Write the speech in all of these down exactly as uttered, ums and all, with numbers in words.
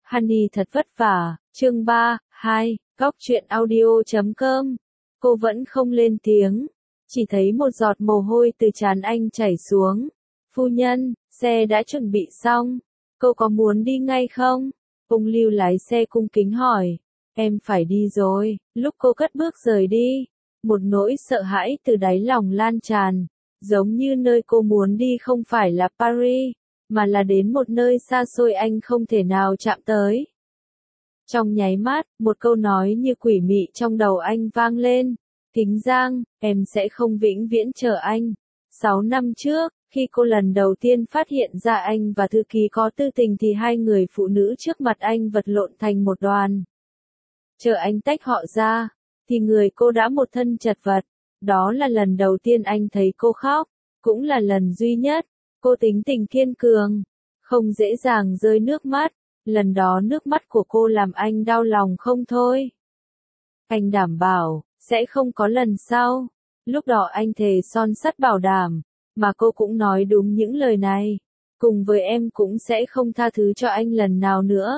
Honey thật vất vả, chương ba, hai, góc truyện audio chấm com. Cô vẫn không lên tiếng, chỉ thấy một giọt mồ hôi từ trán anh chảy xuống. Phu nhân, xe đã chuẩn bị xong, cô có muốn đi ngay không? Ông Lưu lái xe cung kính hỏi. Em phải đi rồi. Lúc cô cất bước rời đi, một nỗi sợ hãi từ đáy lòng lan tràn, giống như nơi cô muốn đi không phải là Paris, mà là đến một nơi xa xôi anh không thể nào chạm tới. Trong nháy mắt, một câu nói như quỷ mị trong đầu anh vang lên. Kính Giang, em sẽ không vĩnh viễn chờ anh. Sáu năm trước, khi cô lần đầu tiên phát hiện ra anh và thư ký có tư tình thì hai người phụ nữ trước mặt anh vật lộn thành một đoàn. Chờ anh tách họ ra, thì người cô đã một thân chật vật. Đó là lần đầu tiên anh thấy cô khóc, cũng là lần duy nhất. Cô tính tình kiên cường, không dễ dàng rơi nước mắt. Lần đó nước mắt của cô làm anh đau lòng không thôi. Anh đảm bảo, sẽ không có lần sau. Lúc đó anh thề son sắt bảo đảm, mà cô cũng nói đúng những lời này. Cùng với em cũng sẽ không tha thứ cho anh lần nào nữa.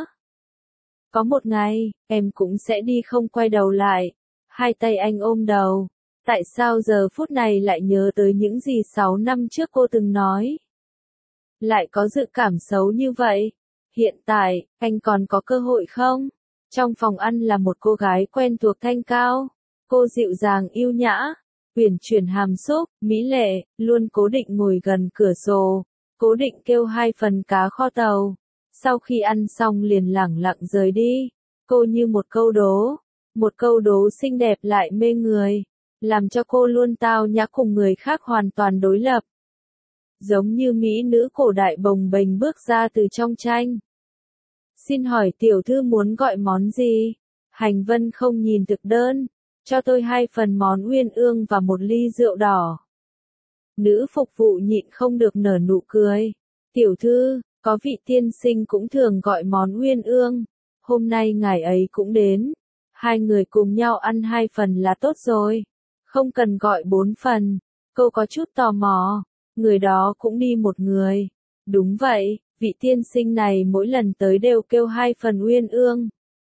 Có một ngày, em cũng sẽ đi không quay đầu lại. Hai tay anh ôm đầu. Tại sao giờ phút này lại nhớ tới những gì sáu năm trước cô từng nói? Lại có dự cảm xấu như vậy. Hiện tại, anh còn có cơ hội không? Trong phòng ăn là một cô gái quen thuộc thanh cao. Cô dịu dàng yêu nhã, uyển chuyển hàm xúc, mỹ lệ, luôn cố định ngồi gần cửa sổ, cố định kêu hai phần cá kho tàu. Sau khi ăn xong liền lẳng lặng rời đi. Cô như một câu đố, một câu đố xinh đẹp lại mê người, làm cho cô luôn tao nhã cùng người khác hoàn toàn đối lập. Giống như mỹ nữ cổ đại bồng bềnh bước ra từ trong tranh. Xin hỏi tiểu thư muốn gọi món gì? Hành Vân không nhìn thực đơn. Cho tôi hai phần món uyên ương và một ly rượu đỏ. Nữ phục vụ nhịn không được nở nụ cười. Tiểu thư, có vị tiên sinh cũng thường gọi món uyên ương. Hôm nay ngài ấy cũng đến. Hai người cùng nhau ăn hai phần là tốt rồi. Không cần gọi bốn phần. Cô có chút tò mò. Người đó cũng đi một người. Đúng vậy, vị tiên sinh này mỗi lần tới đều kêu hai phần uyên ương.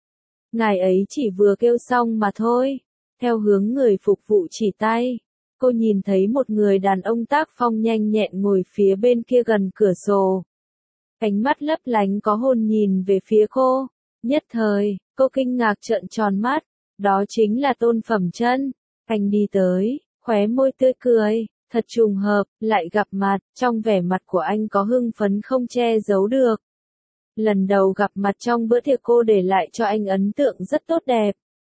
Ngài ấy chỉ vừa kêu xong mà thôi. Theo hướng người phục vụ chỉ tay, cô nhìn thấy một người đàn ông tác phong nhanh nhẹn ngồi phía bên kia gần cửa sổ. Ánh mắt lấp lánh có hồn nhìn về phía cô. Nhất thời, cô kinh ngạc trợn tròn mắt. Đó chính là Tôn Phẩm Chân. Anh đi tới, khóe môi tươi cười. Thật trùng hợp, lại gặp mặt, trong vẻ mặt của anh có hưng phấn không che giấu được. Lần đầu gặp mặt trong bữa tiệc cô để lại cho anh ấn tượng rất tốt đẹp.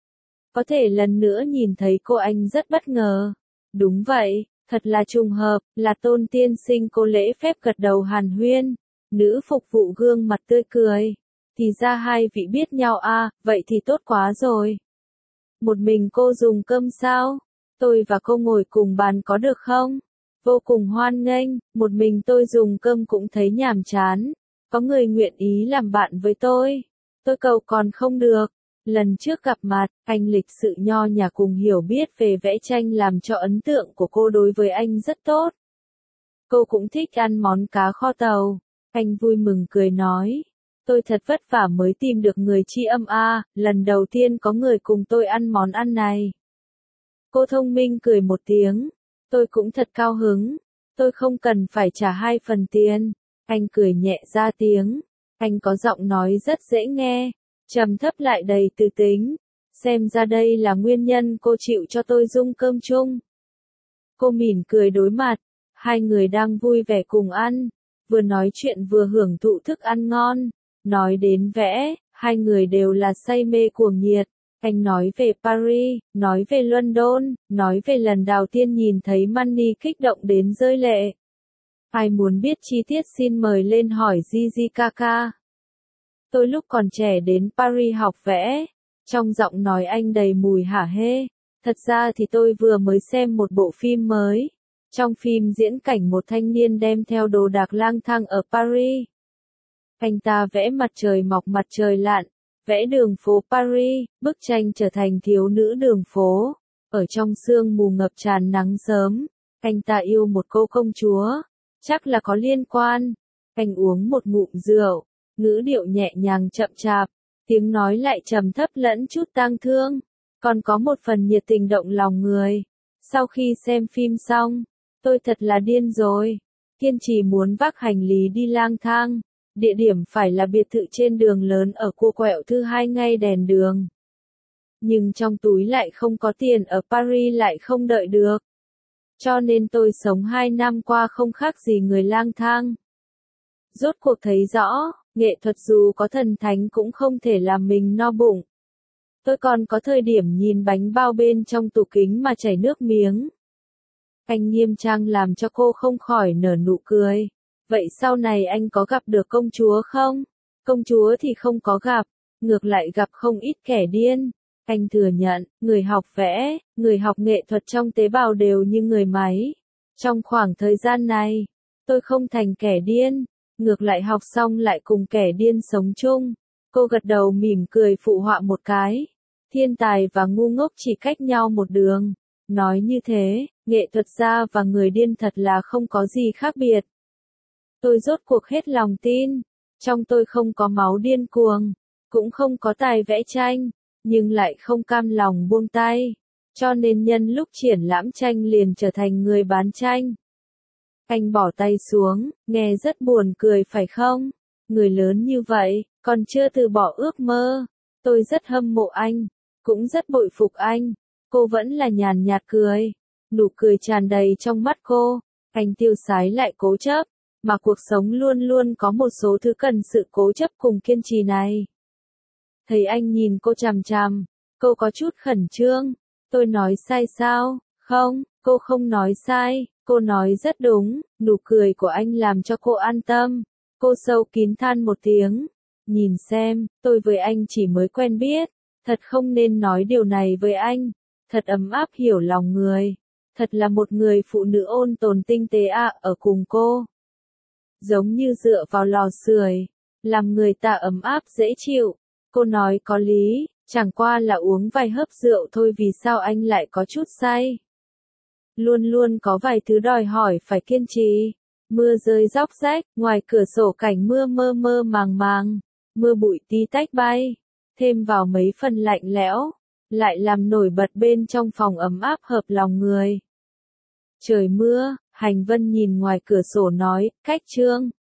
Có thể lần nữa nhìn thấy cô anh rất bất ngờ. Đúng vậy, thật là trùng hợp, là Tôn tiên sinh. Cô lễ phép gật đầu hàn huyên. Nữ phục vụ gương mặt tươi cười. Thì ra hai vị biết nhau à, vậy thì tốt quá rồi. Một mình cô dùng cơm sao? Tôi và cô ngồi cùng bàn có được không? Vô cùng hoan nghênh, một mình tôi dùng cơm cũng thấy nhàm chán. Có người nguyện ý làm bạn với tôi. Tôi cầu còn không được. Lần trước gặp mặt, anh lịch sự nho nhã cùng hiểu biết về vẽ tranh làm cho ấn tượng của cô đối với anh rất tốt. Cô cũng thích ăn món cá kho tàu. Anh vui mừng cười nói. Tôi thật vất vả mới tìm được người tri âm a, lần đầu tiên có người cùng tôi ăn món ăn này. Cô thông minh cười một tiếng. Tôi cũng thật cao hứng. Tôi không cần phải trả hai phần tiền. Anh cười nhẹ ra tiếng. Anh có giọng nói rất dễ nghe. Trầm thấp lại đầy từ tính. Xem ra đây là nguyên nhân cô chịu cho tôi dung cơm chung. Cô mỉm cười đối mặt. Hai người đang vui vẻ cùng ăn. Vừa nói chuyện vừa hưởng thụ thức ăn ngon. Nói đến vẽ, hai người đều là say mê cuồng nhiệt. Anh nói về Paris, nói về London, nói về lần đầu tiên nhìn thấy Manny kích động đến rơi lệ. Ai muốn biết chi tiết xin mời lên hỏi Gigi Kaka. Tôi lúc còn trẻ đến Paris học vẽ. Trong giọng nói anh đầy mùi hả hê. Thật ra thì tôi vừa mới xem một bộ phim mới. Trong phim diễn cảnh một thanh niên đem theo đồ đạc lang thang ở Paris. Anh ta vẽ mặt trời mọc mặt trời lặn. Vẽ đường phố Paris, bức tranh trở thành thiếu nữ đường phố. Ở trong sương mù ngập tràn nắng sớm, anh ta yêu một cô công chúa. Chắc là có liên quan. Anh uống một ngụm rượu, ngữ điệu nhẹ nhàng chậm chạp, tiếng nói lại trầm thấp lẫn chút tang thương, còn có một phần nhiệt tình động lòng người. Sau khi xem phim xong, tôi thật là điên rồi, kiên trì muốn vác hành lý đi lang thang, địa điểm phải là biệt thự trên đường lớn ở cua quẹo thứ hai ngay đèn đường. Nhưng trong túi lại không có tiền, ở Paris lại không đợi được. Cho nên tôi sống hai năm qua không khác gì người lang thang. Rốt cuộc thấy rõ, nghệ thuật dù có thần thánh cũng không thể làm mình no bụng. Tôi còn có thời điểm nhìn bánh bao bên trong tủ kính mà chảy nước miếng. Anh nghiêm trang làm cho cô không khỏi nở nụ cười. Vậy sau này anh có gặp được công chúa không? Công chúa thì không có gặp, ngược lại gặp không ít kẻ điên. Anh thừa nhận, người học vẽ, người học nghệ thuật trong tế bào đều như người máy. Trong khoảng thời gian này, tôi không thành kẻ điên, ngược lại học xong lại cùng kẻ điên sống chung. Cô gật đầu mỉm cười phụ họa một cái. Thiên tài và ngu ngốc chỉ cách nhau một đường. Nói như thế, nghệ thuật gia và người điên thật là không có gì khác biệt. Tôi rốt cuộc hết lòng tin. Trong tôi không có máu điên cuồng, cũng không có tài vẽ tranh, nhưng lại không cam lòng buông tay. Cho nên nhân lúc triển lãm tranh liền trở thành người bán tranh. Anh bỏ tay xuống, nghe rất buồn cười phải không? Người lớn như vậy, còn chưa từ bỏ ước mơ. Tôi rất hâm mộ anh, cũng rất bội phục anh. Cô vẫn là nhàn nhạt cười, nụ cười tràn đầy trong mắt cô. Anh tiêu sái lại cố chấp, mà cuộc sống luôn luôn có một số thứ cần sự cố chấp cùng kiên trì này. Thấy anh nhìn cô chằm chằm, cô có chút khẩn trương. Tôi nói sai sao? Không, cô không nói sai, cô nói rất đúng. Nụ cười của anh làm cho cô an tâm. Cô sâu kín than một tiếng. Nhìn xem, tôi với anh chỉ mới quen biết. Thật không nên nói điều này với anh. Thật ấm áp hiểu lòng người. Thật là một người phụ nữ ôn tồn tinh tế ạ, ở cùng cô. Giống như dựa vào lò sưởi, làm người ta ấm áp dễ chịu. Cô nói có lý, chẳng qua là uống vài hớp rượu thôi, vì sao anh lại có chút say. Luôn luôn có vài thứ đòi hỏi phải kiên trì. Mưa rơi róc rách, ngoài cửa sổ cảnh mưa mơ mơ màng màng, mưa bụi tí tách bay, thêm vào mấy phần lạnh lẽo, lại làm nổi bật bên trong phòng ấm áp hợp lòng người. Trời mưa, Hành Vân nhìn ngoài cửa sổ nói, cách Trương,